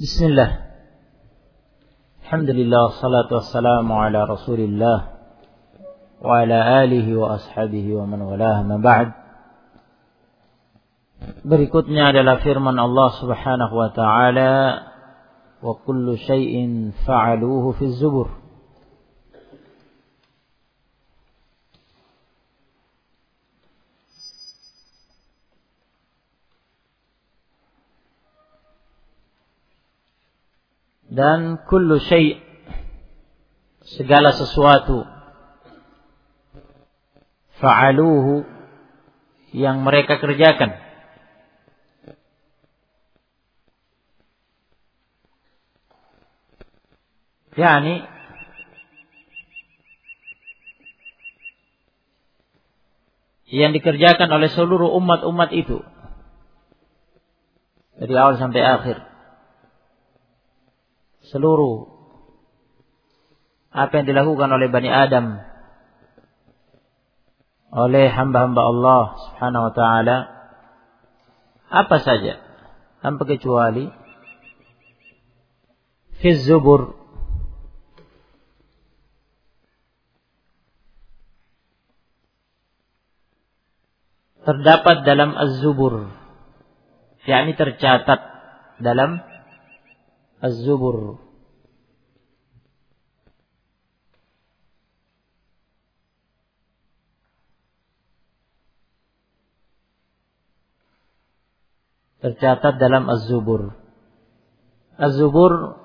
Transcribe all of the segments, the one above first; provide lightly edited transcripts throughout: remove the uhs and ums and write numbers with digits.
Bismillah. Alhamdulillah, salatu wassalamu ala Rasulillah wa ala alihi wa ashabihi wa man walah, ma ba'd. Berikutnya adalah firman Allah Subhanahu wa taala, wa kullu syai'in fa'aluhu fi zubur. Dan kullu syai', segala sesuatu, fa'aluhu, yang mereka kerjakan, yakni yang dikerjakan oleh seluruh umat-umat itu dari awal sampai akhir. Seluruh apa yang dilakukan oleh Bani Adam, oleh hamba-hamba Allah Subhanahu wa ta'ala, apa saja tanpa kecuali fi zubur, terdapat dalam az-zubur, yakni tercatat dalam az-zubur. Tercatat dalam az-zubur. Az-zubur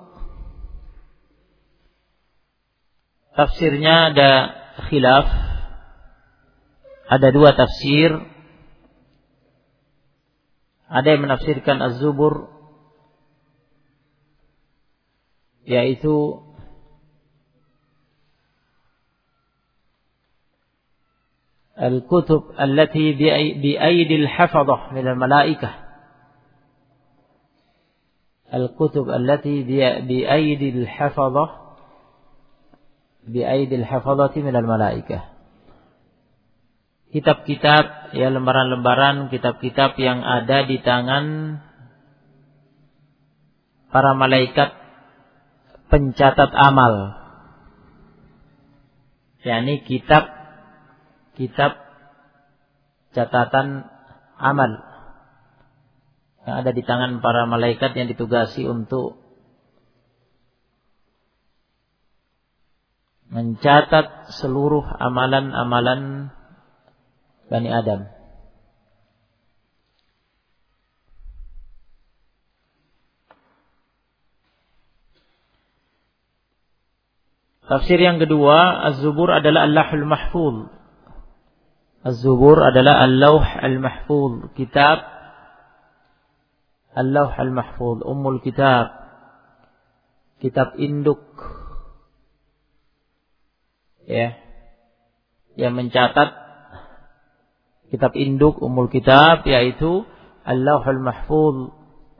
tafsirnya ada khilaf. Ada dua tafsir. Ada yang menafsirkan az-zubur yaitu al-kutub allati bi aydil hafadhah min al-malaikah. Al-kutub allati bi aydil hafadhah min al-malaikah. Kitab-kitab, ya, lembaran-lembaran kitab-kitab yang ada di tangan para malaikat pencatat amal, yakni kitab catatan amal yang ada di tangan para malaikat yang ditugasi untuk mencatat seluruh amalan-amalan Bani Adam. Tafsir yang kedua, az-zubur adalah al-lauhul mahfuz. Az-zubur adalah al-lauh al-mahfuz, kitab al-lauh al-mahfuz, ummul kitab, kitab induk, ya, yang mencatat kitab induk ummul kitab, yaitu al-lauh al-mahfuz,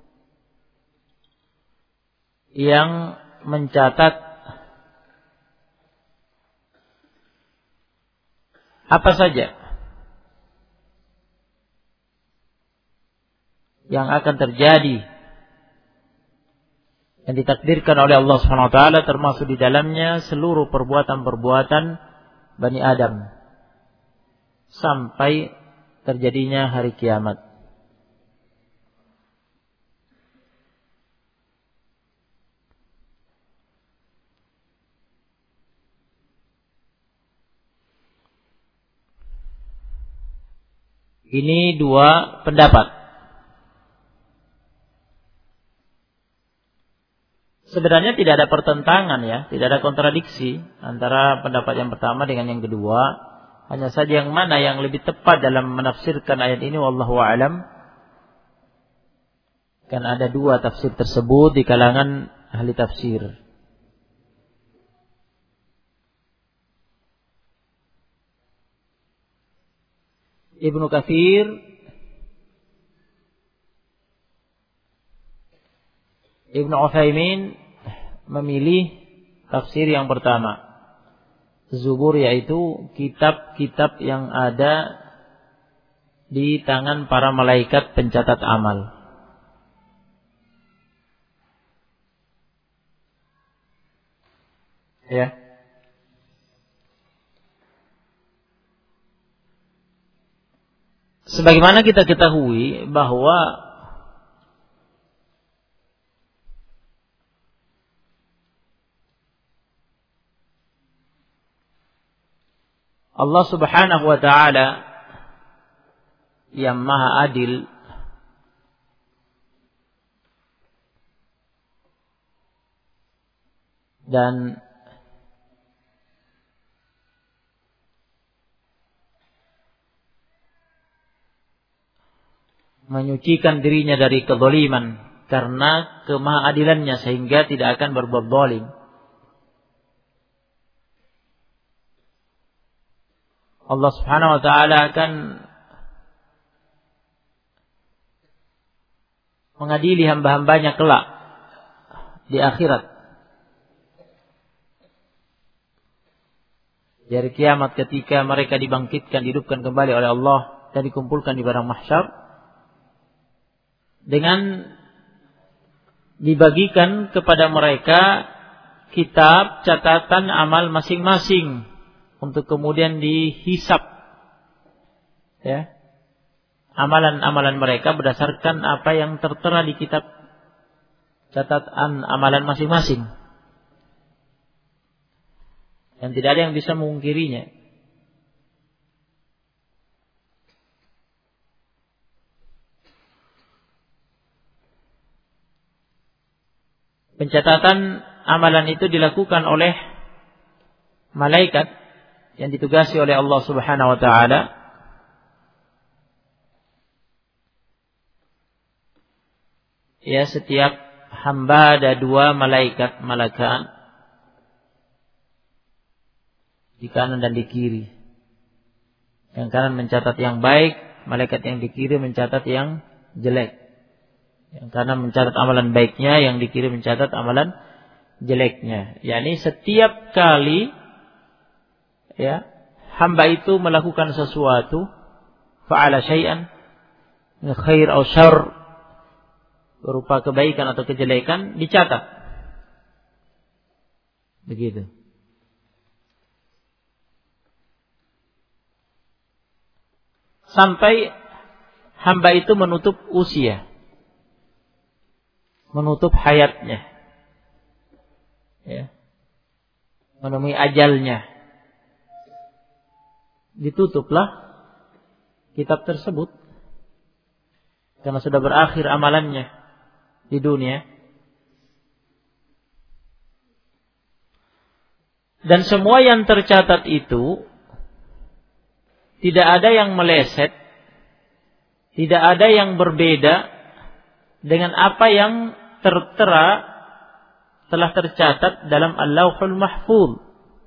yang mencatat apa saja yang akan terjadi, yang ditakdirkan oleh Allah Subhanahu wa taala, termasuk di dalamnya seluruh perbuatan-perbuatan Bani Adam sampai terjadinya hari kiamat. Ini dua pendapat. Sebenarnya tidak ada pertentangan, ya, tidak ada kontradiksi antara pendapat yang pertama dengan yang kedua. Hanya saja yang mana yang lebih tepat dalam menafsirkan ayat ini, wallahu a'lam. Kan ada dua tafsir tersebut di kalangan ahli tafsir. Ibnu Katsir Ibnu Utsaimin memilih tafsir yang pertama, Zubur, yaitu kitab-kitab yang ada di tangan para malaikat pencatat amal. Ya. Sebagaimana kita ketahui bahwa Allah Subhanahu wa ta'ala yang Maha Adil dan menyucikan dirinya dari kezaliman karena kemahaadilannya sehingga tidak akan berbuat zalim. Allah Subhanahu wa ta'ala akan mengadili hamba-hambanya kelak di akhirat. Dari kiamat ketika mereka dibangkitkan, dihidupkan kembali oleh Allah dan dikumpulkan di padang mahsyar dengan dibagikan kepada mereka kitab catatan amal masing-masing untuk kemudian dihisab, ya, amalan-amalan mereka berdasarkan apa yang tertera di kitab catatan amalan masing-masing. Dan tidak ada yang bisa memungkirinya. Pencatatan amalan itu dilakukan oleh malaikat yang ditugasi oleh Allah Subhanahu wa ta'ala. Ya, setiap hamba ada 2 malaikat malakan di kanan dan di kiri. Yang kanan mencatat yang baik, malaikat yang di kiri mencatat yang jelek. Yang kanan mencatat amalan baiknya, yang di kiri mencatat amalan jeleknya. Yani setiap kali, ya, hamba itu melakukan sesuatu, fa'ala syai'an khair atau syarr, berupa kebaikan atau kejelekan, dicatat. Begitu. Sampai hamba itu menutup usia, menutup hayatnya, ya, menemui ajalnya, ditutuplah kitab tersebut karena sudah berakhir amalannya di dunia. Dan semua yang tercatat itu tidak ada yang meleset, tidak ada yang berbeda dengan apa yang tertera telah tercatat dalam Al-Lauhul Mahfuz.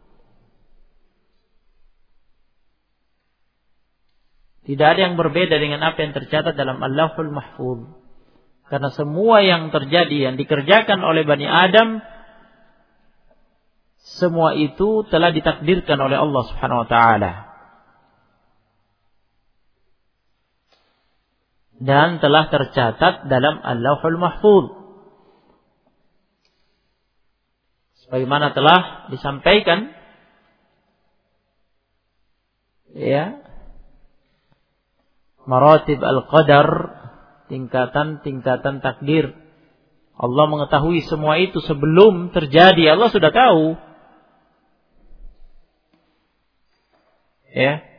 Tidak ada yang berbeda dengan apa yang tercatat dalam Al-Lauhul Mahfuz. Karena semua yang terjadi, yang dikerjakan oleh Bani Adam, semua itu telah ditakdirkan oleh Allah Subhanahu wa ta'ala. Dan telah tercatat dalam Al-Lauhul Mahfuz. Sebagaimana telah disampaikan, ya, maratib al-qadar, tingkatan-tingkatan takdir. Allah mengetahui semua itu sebelum terjadi. Allah sudah tahu. Ya.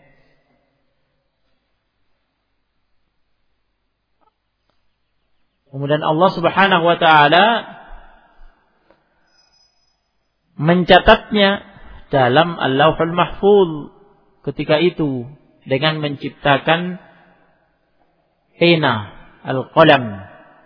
Kemudian Allah Subhanahu wa ta'ala mencatatnya dalam Al-Lauhul Mahfuz ketika itu dengan menciptakan pena, al-qalam.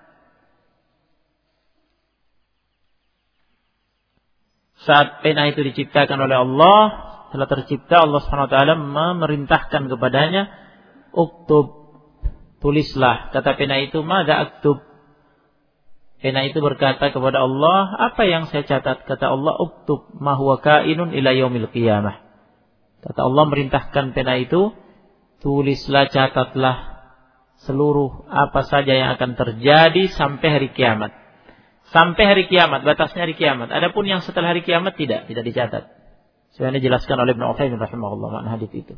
Saat pena itu diciptakan oleh Allah, telah tercipta, Allah Subhanahu wa ta'ala memerintahkan kepadanya, uktub, tulislah. Kata pena itu, madza aktub? Pena itu berkata kepada Allah, apa yang saya catat? Kata Allah, uktub ma huwa kainun ila yaumil qiyamah. Kata Allah merintahkan pena itu, tulislah, catatlah seluruh apa saja yang akan terjadi sampai hari kiamat. Sampai hari kiamat, batasnya hari kiamat. Adapun yang setelah hari kiamat tidak dicatat. Sebenarnya dijelaskan oleh Ibnu Utsaimin rahimahullah makna hadis itu.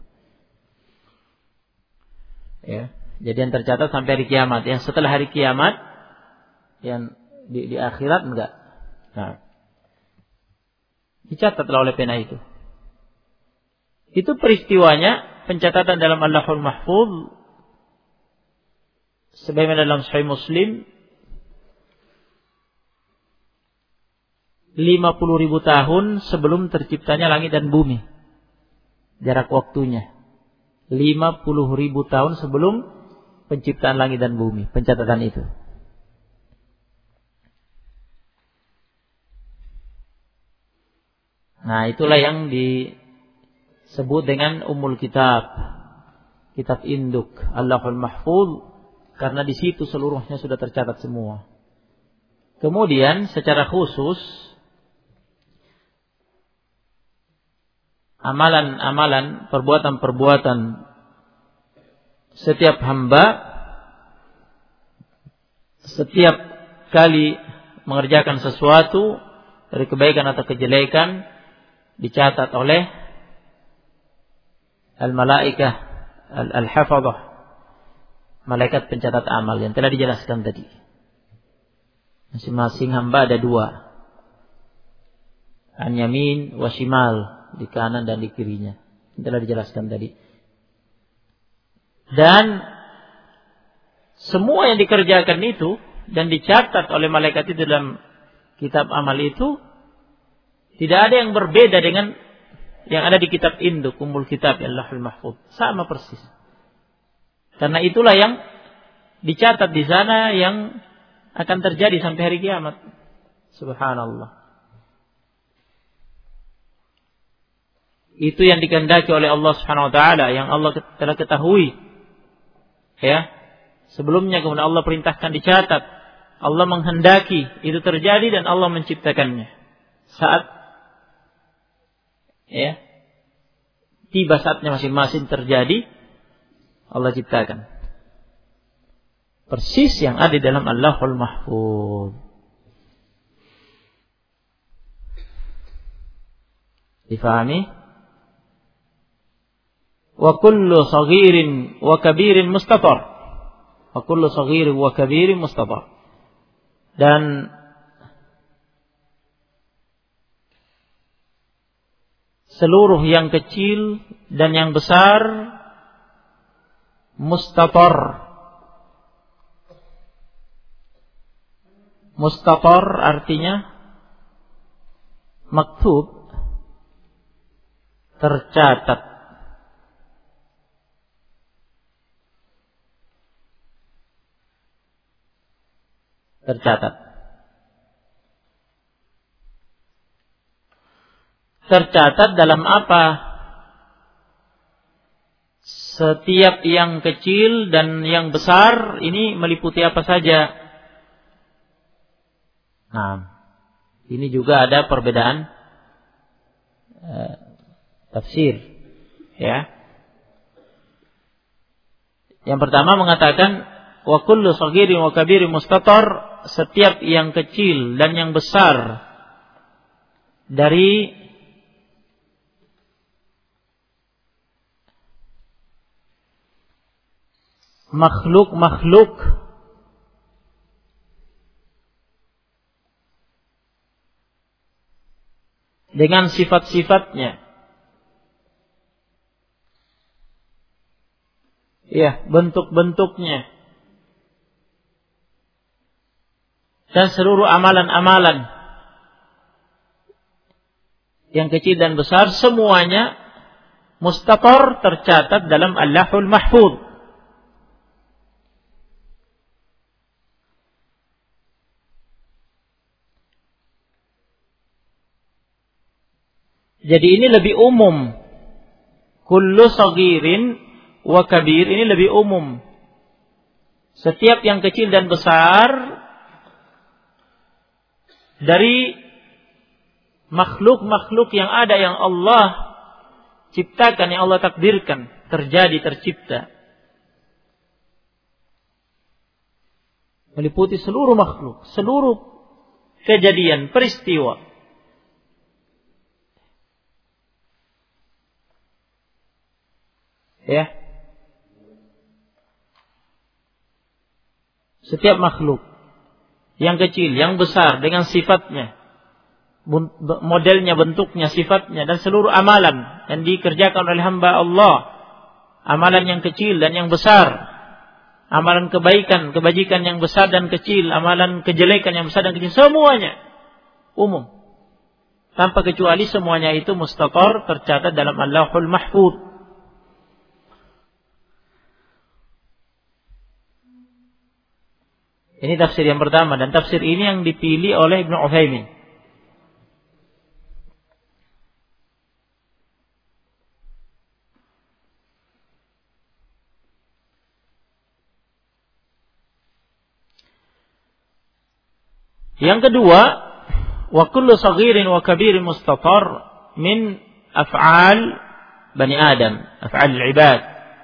Ya, jadi yang tercatat sampai hari kiamat, yang setelah hari kiamat, yang di akhirat enggak. Nah, dicatatlah oleh pena itu. Itu peristiwanya, pencatatan dalam Allahul Mahfuz sebagaimana dalam Sahih Muslim 50.000 tahun sebelum terciptanya langit dan bumi. Jarak waktunya 50.000 tahun sebelum penciptaan langit dan bumi, pencatatan itu. Nah, itulah yang disebut dengan Ummul Kitab, kitab induk Allahul Mahfuz, karena di situ seluruhnya sudah tercatat semua. Kemudian secara khusus amalan-amalan, perbuatan-perbuatan setiap hamba setiap kali mengerjakan sesuatu dari kebaikan atau kejelekan dicatat oleh al-malaikah al-hafadhah, malaikat pencatat amal yang telah dijelaskan tadi. Masing-masing hamba ada 2. An yamin wa shimal, di kanan dan di kirinya. Yang telah dijelaskan tadi. Dan semua yang dikerjakan itu dan dicatat oleh malaikat itu dalam kitab amal itu tidak ada yang berbeda dengan yang ada di kitab induk Ummul Kitab Allahul Mahfuz. Sama persis. Karena itulah yang dicatat di sana yang akan terjadi sampai hari kiamat. Subhanallah. Itu yang dikehendaki oleh Allah Subhanahu wa taala, yang Allah telah ketahui. Ya. Sebelumnya kemudian Allah perintahkan dicatat. Allah menghendaki itu terjadi dan Allah menciptakannya. Saat tiba saatnya masing-masing terjadi, Allah ciptakan. Persis yang ada di dalam Allahul Mahfuz. Difahami? Wa kullu saghirin wa kabirin mustatar. Wa kullu saghirin wa kabirin mustatar. Dan seluruh yang kecil dan yang besar mustatar. Mustatar artinya maktub, tercatat. Tercatat dalam apa? Setiap yang kecil dan yang besar ini meliputi apa saja? Nah, ini juga ada perbedaan tafsir, ya. Yang pertama mengatakan wa kullu saghirin wa kabirin mustatar, setiap yang kecil dan yang besar dari makhluk-makhluk dengan sifat-sifatnya, ya, bentuk-bentuknya, dan seluruh amalan-amalan yang kecil dan besar, semuanya mustatar, tercatat dalam Allahul Mahfuz. Jadi ini lebih umum. Kullu saghirin wa kabir, ini lebih umum. Setiap yang kecil dan besar dari makhluk-makhluk yang ada, yang Allah ciptakan, yang Allah takdirkan terjadi, tercipta, meliputi seluruh makhluk, seluruh kejadian, peristiwa. Ya. Setiap makhluk, yang kecil, yang besar, dengan sifatnya, modelnya, bentuknya, sifatnya, dan seluruh amalan yang dikerjakan oleh hamba Allah, amalan yang kecil dan yang besar, amalan kebaikan, kebajikan yang besar dan kecil, amalan kejelekan yang besar dan kecil, semuanya umum. Tanpa kecuali semuanya itu mustatar, tercatat dalam Allahul Mahfuz. Ini tafsir yang pertama, dan tafsir ini yang dipilih oleh Ibnu Utsaimin. Yang kedua, wa kullu saghirin wa kabirin mustatar min af'al bani Adam, af'al al-ibad.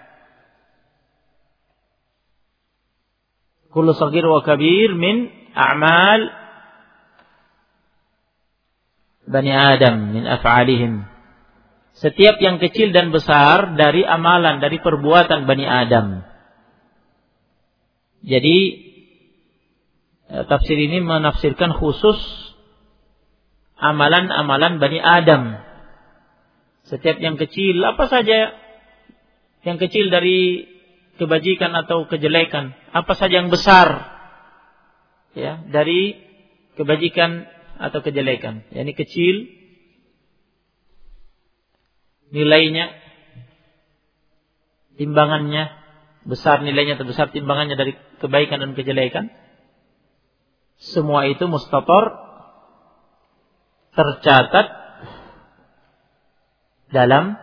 Kullu saghir wa kabir min a'mal bani Adam, min af'alihim. Setiap yang kecil dan besar dari amalan, dari perbuatan bani Adam. Jadi tafsir ini menafsirkan khusus amalan-amalan Bani Adam. Setiap yang kecil, apa saja yang kecil dari kebajikan atau kejelekan, apa saja yang besar ya dari kebajikan atau kejelekan. Yani kecil nilainya, timbangannya, besar nilainya atau besar timbangannya dari kebaikan dan kejelekan. Semua itu mustatar, tercatat dalam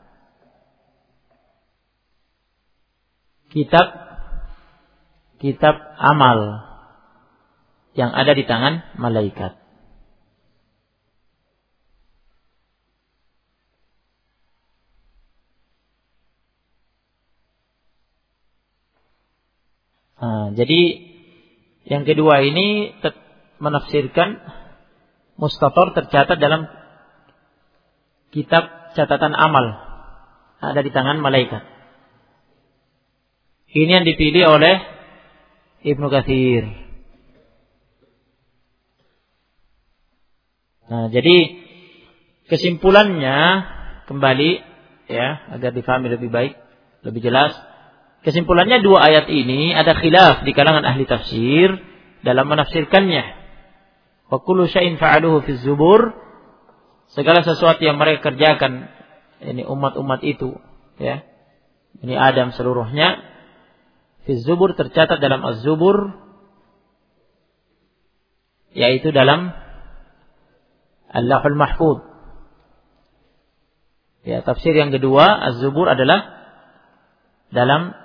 kitab amal yang ada di tangan malaikat. Jadi yang kedua ini menafsirkan mustatar, tercatat dalam kitab catatan amal ada di tangan malaikat. Ini yang dipilih oleh Ibnu Katsir. Jadi kesimpulannya kembali ya agar difahami lebih baik, lebih jelas. Kesimpulannya dua ayat ini ada khilaf di kalangan ahli tafsir dalam menafsirkannya. Wa kullu syai'in fa'aluhu fi zubur, segala sesuatu yang mereka kerjakan ini umat-umat itu ya. Ini Adam seluruhnya fi zubur, tercatat dalam az-zubur, yaitu dalam Allahul Mahfuz. Ya, tafsir yang kedua az-zubur adalah dalam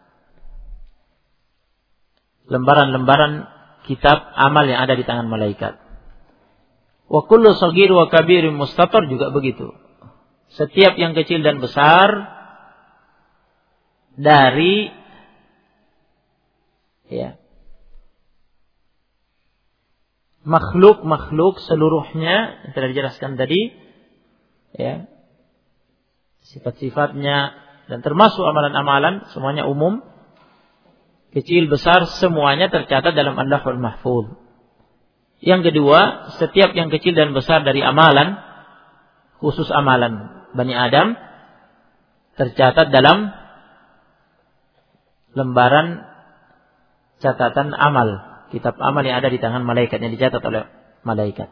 lembaran-lembaran kitab amal yang ada di tangan malaikat. Wa kullu saghir wa kabirin mustatar juga begitu. Setiap yang kecil dan besar dari ya makhluk-makhluk seluruhnya yang telah dijelaskan tadi ya, sifat-sifatnya dan termasuk amalan-amalan semuanya umum. Kecil besar semuanya tercatat dalam Allahul Mahfuz. Yang kedua, setiap yang kecil dan besar dari amalan, khusus amalan Bani Adam, tercatat dalam lembaran catatan amal, kitab amal yang ada di tangan malaikat, yang dicatat oleh malaikat.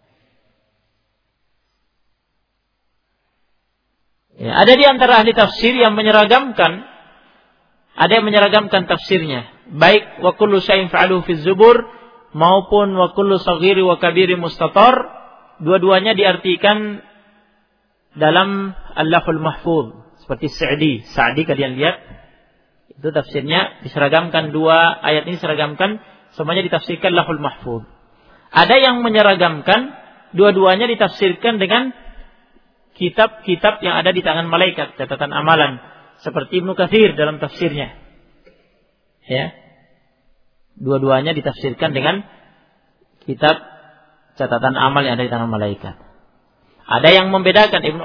Ya, ada di antara ahli tafsir yang menyeragamkan, ada yang menyeragamkan tafsirnya, baik wa kullu syai'in fa'aluhu fi zubur maupun wa kullu saghiri wa kabiri mustatar, dua-duanya diartikan dalam Allahul Mahfuz. Seperti Sa'di kalian lihat, itu tafsirnya diseragamkan, dua ayat ini diseragamkan, semuanya ditafsirkan Allahul Mahfuz. Ada yang menyeragamkan, dua-duanya ditafsirkan dengan kitab-kitab yang ada di tangan malaikat, catatan amalan. Seperti Ibnu Katsir dalam tafsirnya. Ya. Dua-duanya ditafsirkan dengan kitab catatan amal yang ada di tangan malaikat. Ada yang membedakan Ibnu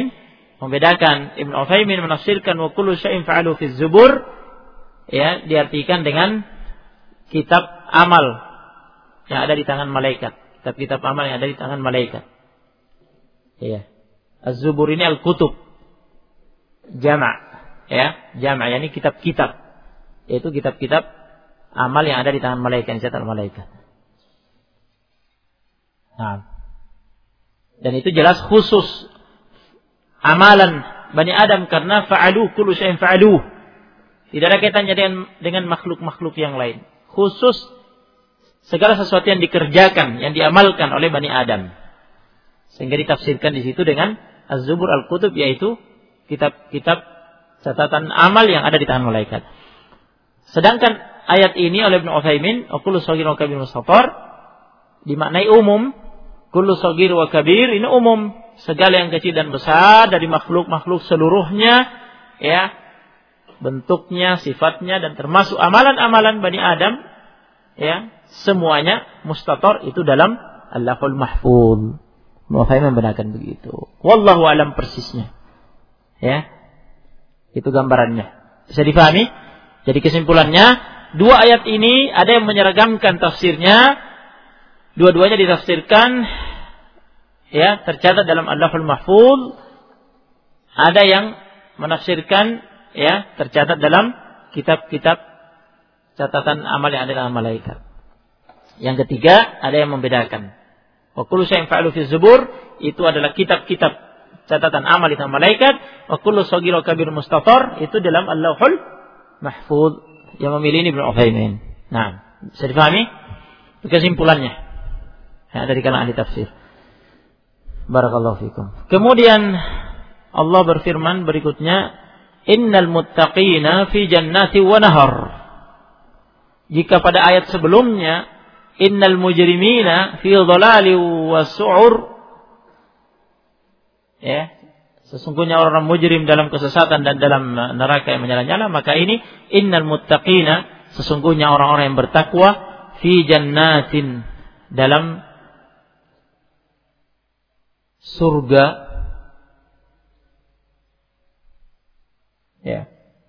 Utsaimin menafsirkan wa kullu syai'in fa'alu fi zubur, ya, diartikan dengan kitab amal yang ada di tangan malaikat. Kitab amal yang ada di tangan malaikat. Ya. Az-zubur ini al-kutub. Jama', ya, jama' yakni kitab-kitab. Yaitu kitab-kitab amal yang ada di tangan malaikat, yang dicatat malaikat. Nah. Dan itu jelas khusus amalan Bani Adam karena fa'alu kullu syai'in fa'alu. Tidak ada kaitannya dengan makhluk-makhluk yang lain. Khusus segala sesuatu yang dikerjakan, yang diamalkan oleh Bani Adam. Sehingga ditafsirkan di situ dengan Az-Zubur Al-Kutub, yaitu kitab-kitab catatan amal yang ada di tangan malaikat. Sedangkan ayat ini oleh Ibnu Utsaimin, kullu shaghir wa kabir mustatar, dimaknai umum. Kullu shaghir wa kabir ini umum, segala yang kecil dan besar dari makhluk-makhluk seluruhnya, ya, bentuknya, sifatnya, dan termasuk amalan-amalan Bani Adam, ya, semuanya mustatar itu dalam Al-Lauhul Mahfuz. Muhammad membenarkan begitu. Wallahu alam persisnya. Ya. Itu gambarannya. Bisa difahami? Jadi kesimpulannya, dua ayat ini ada yang menyeragamkan tafsirnya. Dua-duanya ditafsirkan, ya, tercatat dalam Al-Lauhul Mahfuz. Ada yang menafsirkan, ya, tercatat dalam kitab-kitab catatan amal yang ada dalam malaikat. Yang ketiga, ada yang membedakan. Wa kullu syai'in fa'alu fi zubur, itu adalah kitab-kitab catatan amal di tangan malaikat. Wa kullu shaghir wa kabir mustatar, itu dalam Al-Lauhul Mahfuz. Yang memilih ini Ibnu Utsaimin. Nah, bisa difahami? Kesimpulannya, ya, dari kalangan ahli tafsir. Barakallahu fikum. Kemudian Allah berfirman berikutnya, innal muttaqina fi jannati wa nahar. Jika pada ayat sebelumnya innal mujrimina fi dhalali wa su'ur, ya, sesungguhnya orang mujrim dalam kesesatan dan dalam neraka yang menyala-nyala, maka ini innal muttaqina, sesungguhnya orang-orang yang bertakwa, fi jannatin, dalam surga, ya,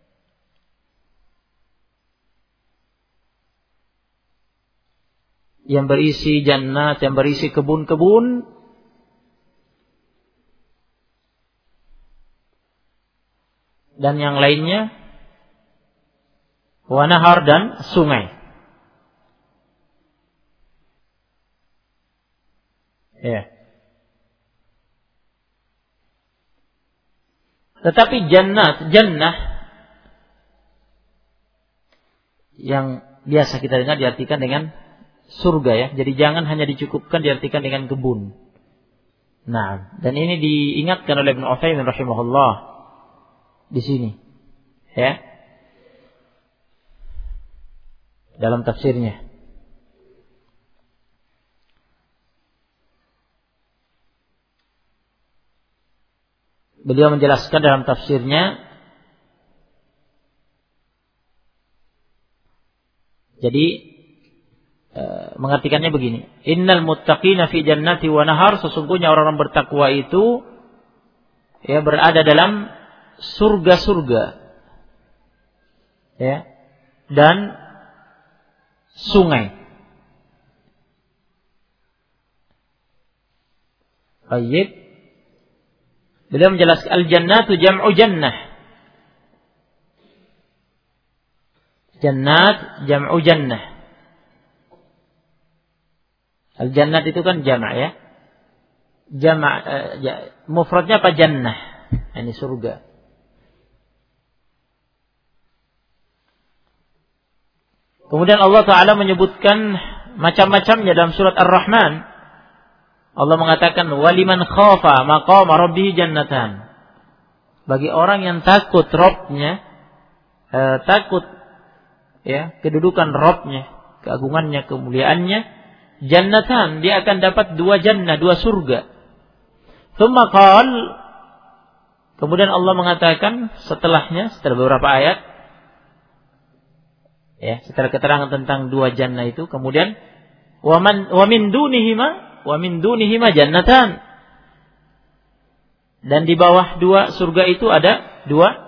yang berisi jannat, yang berisi kebun-kebun, dan yang lainnya, wa nahar, dan sungai. Ya. Tetapi jannah yang biasa kita dengar diartikan dengan surga, ya. Jadi jangan hanya dicukupkan diartikan dengan kebun. Nah, dan ini diingatkan oleh Ibnu Utsaimin rahimahullah di sini, ya, dalam tafsirnya. Beliau menjelaskan dalam tafsirnya, jadi mengartikannya begini, innal muttaqina fi jannati wa nahar, sesungguhnya orang-orang bertakwa itu, ya, berada dalam surga-surga, ya, dan sungai. Baik. Beliau menjelaskan al-jannatu jam'u jannah. Jannat jam'u jannah. Al-jannat itu kan jama', ya. Mufradnya apa? Jannah. Ini surga. Kemudian Allah Ta'ala menyebutkan macam-macamnya dalam surat Ar-Rahman. Allah mengatakan, waliman khafa maqama rabbih jannatan. Bagi orang yang takut Rabbnya, takut, ya, kedudukan Rabbnya, keagungannya, kemuliaannya, jannatan, dia akan dapat dua jannah, dua surga. Tsumma qal, kemudian Allah mengatakan setelahnya, setelah beberapa ayat, ya, setelah keterangan tentang dua jannah itu, kemudian wa min dunihima, wa min dunihima jannatan. Dan di bawah 2 surga itu ada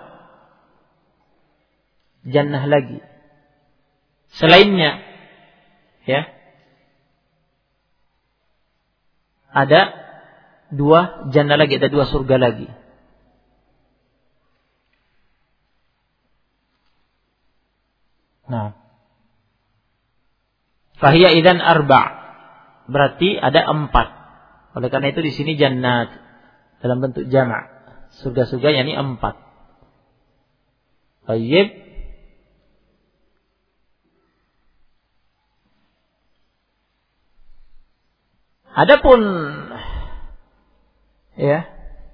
2 jannah lagi. Selainnya, ya, ada 2 jannah lagi, ada 2 surga lagi. Nah, fahiya idzan arba', berarti ada 4. Oleh karena itu di sini jannat dalam bentuk jama', surga-surga yakni 4. Baik. Adapun ya,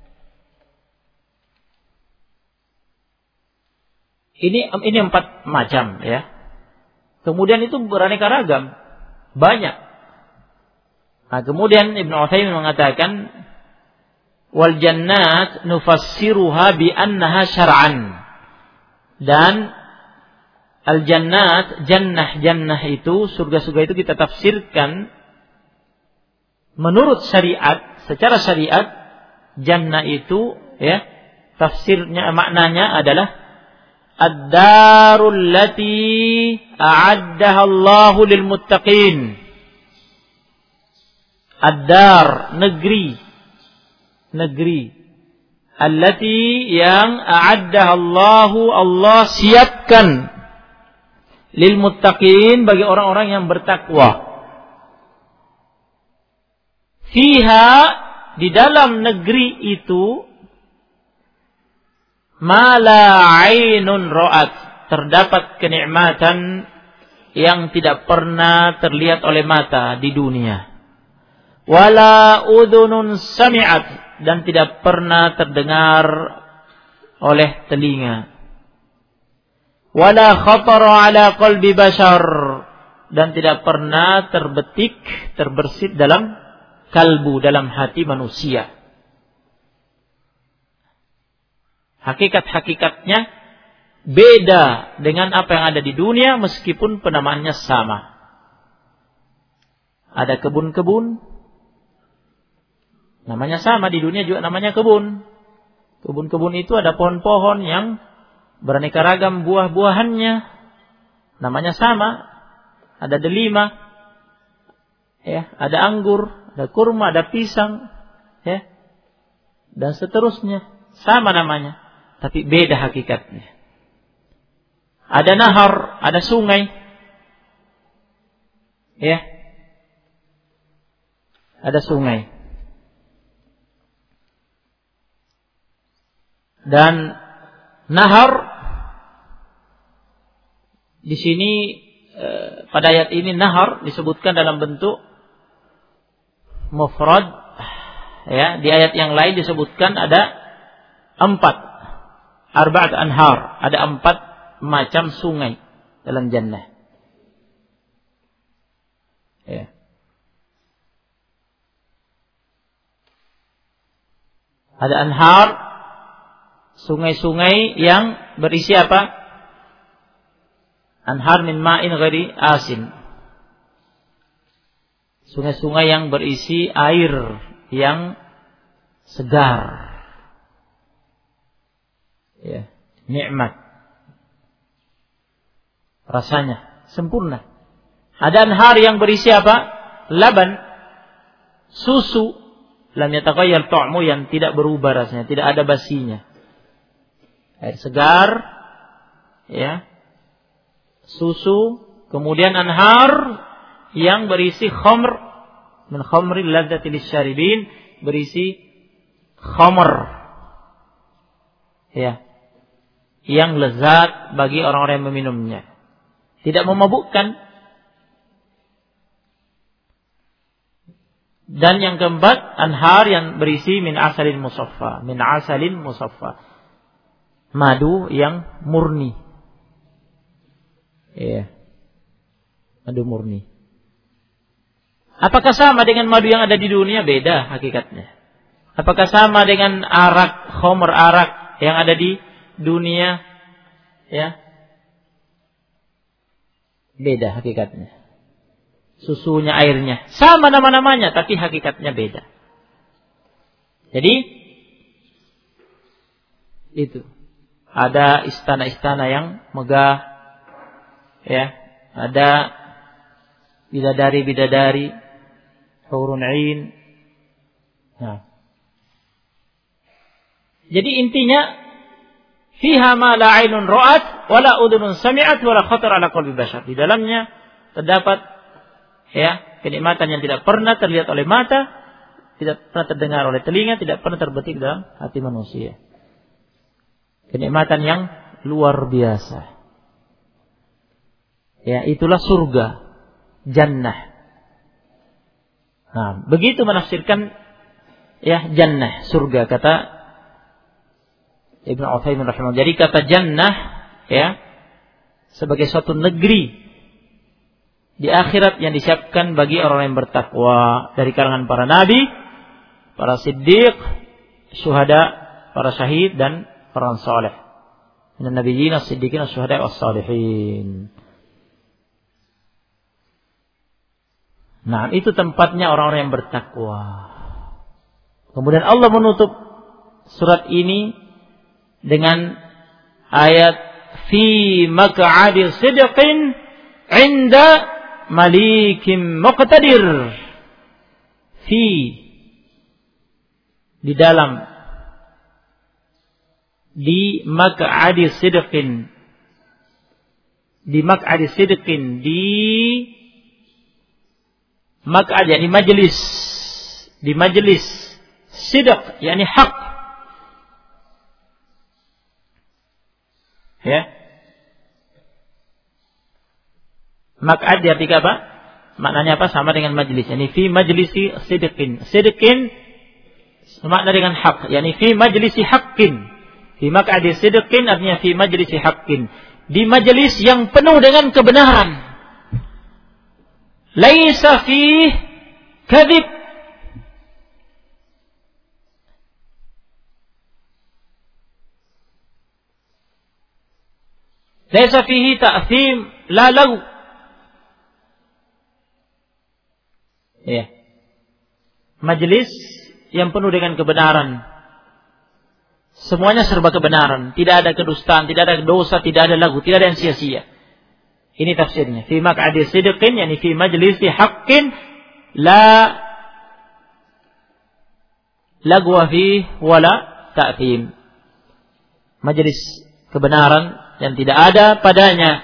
ini 4 macam ya. Kemudian itu beraneka ragam, banyak. Nah, kemudian Ibnu Utsaimin mengatakan wal jannat nufassiruha bi annaha syar'an. Dan al jannat, jannah itu, surga-surga itu kita tafsirkan menurut syariat, secara syariat. Jannah itu ya, tafsirnya, maknanya adalah ad-darul lati a'addaha Allahu lil muttaqin. Ad-dar, negeri allati yang a'addaha Allahu, Allah siapkan lil muttaqin, bagi orang-orang yang bertakwa. Fiha, di dalam negeri itu, ma la 'ainun ra'at, terdapat kenikmatan yang tidak pernah terlihat oleh mata di dunia. Wala udhunun sami'at, dan tidak pernah terdengar oleh telinga. Wala khatara ala qalbi bashar, dan tidak pernah terbersit dalam kalbu, dalam hati manusia. Hakikat-hakikatnya beda dengan apa yang ada di dunia, meskipun penamaannya sama. Ada kebun-kebun, namanya sama, di dunia juga namanya kebun. Kebun-kebun itu ada pohon-pohon yang beraneka ragam buah-buahannya, namanya sama. Ada delima, ya, ada anggur, ada kurma, ada pisang, ya, dan seterusnya, sama namanya, tapi beda hakikatnya. Ada nahar, ada sungai, ya, ada sungai. Dan nahar di sini pada ayat ini nahar disebutkan dalam bentuk mufrad, ya. Di ayat yang lain disebutkan ada 4, arba'at anhar, ada 4 macam sungai dalam jannah, ya. Ada anhar, sungai-sungai yang berisi apa? Anhar min ma'in ghairi asin, sungai-sungai yang berisi air yang segar, ya, nikmat, rasanya sempurna. Ada anhar yang berisi apa? Laban, susu, lam yataghayyar ta'mu, yang tidak berubah rasanya, tidak ada basinya. Air segar, ya, susu. Kemudian anhar yang berisi khamr, min khamril ladzati lisyaribin, berisi khamr, ya, yang lezat bagi orang-orang yang meminumnya, tidak memabukkan. Dan yang keempat, anhar yang berisi min asalin musaffa, madu yang murni, ya, madu murni. Apakah sama dengan madu yang ada di dunia? Beda hakikatnya. Apakah sama dengan arak, khamr arak yang ada di dunia? Ya, beda hakikatnya. susunya, airnya. Sama nama-namanya, tapi hakikatnya beda. Jadi, itu. Ada istana-istana yang megah, ya. Ada bidadari-bidadari, hurun 'ain. Nah. Jadi intinya, fiha ma la 'ainun ra'at wa la udhunun sami'at wa la khatar 'ala qalbi bashar. Di dalamnya terdapat ya, kenikmatan yang tidak pernah terlihat oleh mata, tidak pernah terdengar oleh telinga, tidak pernah terbetik dalam hati manusia. Kenikmatan yang luar biasa. Ya, itulah surga, jannah. Nah, begitu menafsirkan ya jannah, surga, kata Ibnu Utsaimin rahimahullah. Jadi kata jannah ya sebagai suatu negeri di akhirat yang disiapkan bagi orang yang bertakwa dari kalangan para nabi, para siddiq, syuhada, para syahid dan orang saleh. Minan nabiyyin, as-siddiqin, asy-syuhada, was-shalihin. Nah, itu tempatnya orang-orang yang bertakwa. Kemudian Allah menutup surat ini dengan ayat fi maq'adi sidqin 'inda malikim muqtadir. Fi, di dalam, di maq'adi sidqin, di maq'adi sidqin, di maq'ad yakni majlis, di majlis, sidq yakni hak. Ya. Maq'ad artinya apa? Maknanya apa? Sama dengan majlis. Yani fi majlisi sidqin. Sidqin makna dengan hak. Yani fi majlisi haqqin. Fi maq'adi sidqin artinya fi majlisi haqqin. Di majlis yang penuh dengan kebenaran. Laisa fi kadhib. Laisa fihi ta'thim la lagu. Ya. Majelis yang penuh dengan kebenaran. Semuanya serba kebenaran, tidak ada kedustaan, tidak ada dosa, tidak ada lagu, tidak ada yang sia-sia. Ini tafsirnya. Fi maq'adi sidqin yani fi majlisi haqqin la lagwa fi wala ta'thim. Majelis kebenaran yang tidak ada padanya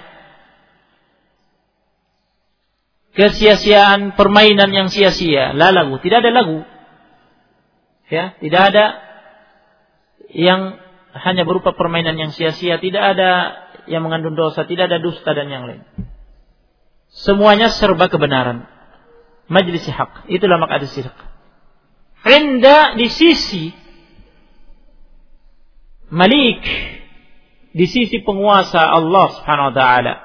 kesia-siaan, permainan yang sia-sia, la lagu, tidak ada lagu. Ya, tidak ada yang hanya berupa permainan yang sia-sia, tidak ada yang mengandung dosa, tidak ada dusta dan yang lain. Semuanya serba kebenaran. Majlis haq, itulah maq'ad sidq. Inda, di sisi Malik, di sisi penguasa Allah Subhanahu wa taala,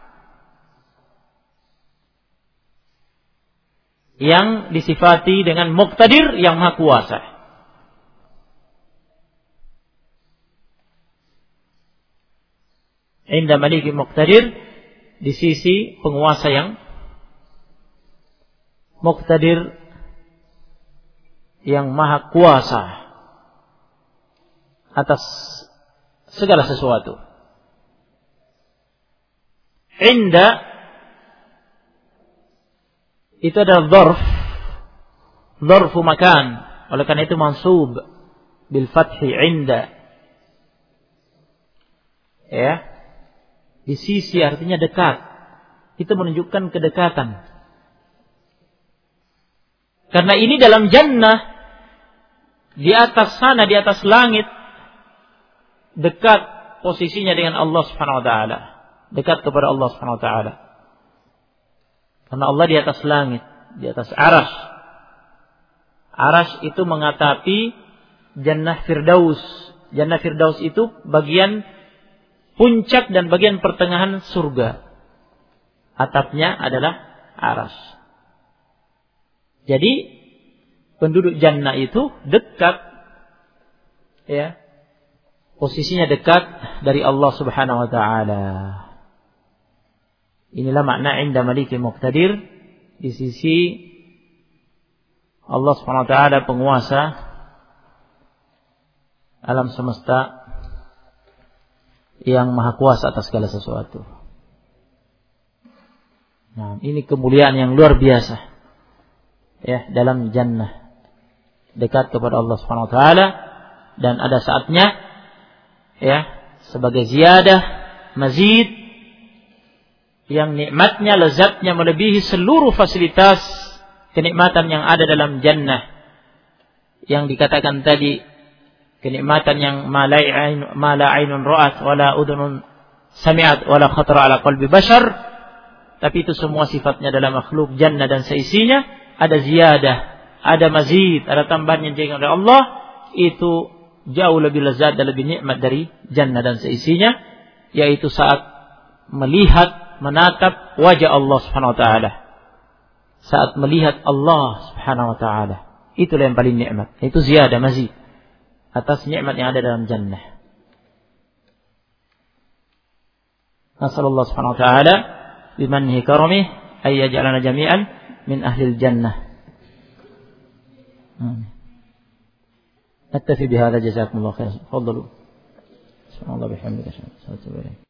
yang disifati dengan muqtadir, yang maha kuasa. Inda Malik muqtadir, di sisi penguasa yang muqtadir, yang maha kuasa atas segala sesuatu. Inda itu adalah dzarfu makan, oleh karena itu mansub bil fathi inda. Ya. Di sisi artinya dekat. Itu menunjukkan kedekatan. Karena ini dalam jannah, di atas sana, di atas langit, dekat posisinya dengan Allah Subhanahu wa taala. Dekat kepada Allah Subhanahu wa taala. Karena Allah di atas langit, di atas arasy. Arasy itu mengatapi Jannah Firdaus. Jannah Firdaus itu bagian puncak dan bagian pertengahan surga. Atapnya adalah arasy. Jadi penduduk jannah itu dekat, ya, posisinya dekat dari Allah Subhanahu wa taala. Inilah makna inda malikin muqtadir, di sisi Allah Subhanahu wa taala penguasa alam semesta yang maha kuasa atas segala sesuatu. Nah, ini kemuliaan yang luar biasa ya dalam jannah, dekat kepada Allah Subhanahu wa taala, dan ada saatnya ya sebagai ziyadah mazid yang nikmatnya, lezatnya melebihi seluruh fasilitas kenikmatan yang ada dalam jannah. Yang dikatakan tadi kenikmatan yang ma la ainun ra'at wala udhunun sami'at wala khatara ala qalbi bashar, tapi itu semua sifatnya dalam makhluk jannah dan seisinya. Ada ziyadah, ada mazid, ada tambahan yang diberikan oleh Allah, itu jauh lebih lezat dan lebih nikmat dari jannah dan seisinya, yaitu saat melihat, menatap wajah Allah Subhanahu wa taala. Saat melihat Allah Subhanahu wa taala, itulah yang paling nikmat. Itu ziyadah, mazid atas nikmat yang ada dalam jannah. Nasallallahu Subhanahu wa taala bimanhi karamih ay yaj'alana jami'an min ahli jannah. نكتفي بهذا جزاكم الله خيرا. تفضلوا. سبحان الله بحمده.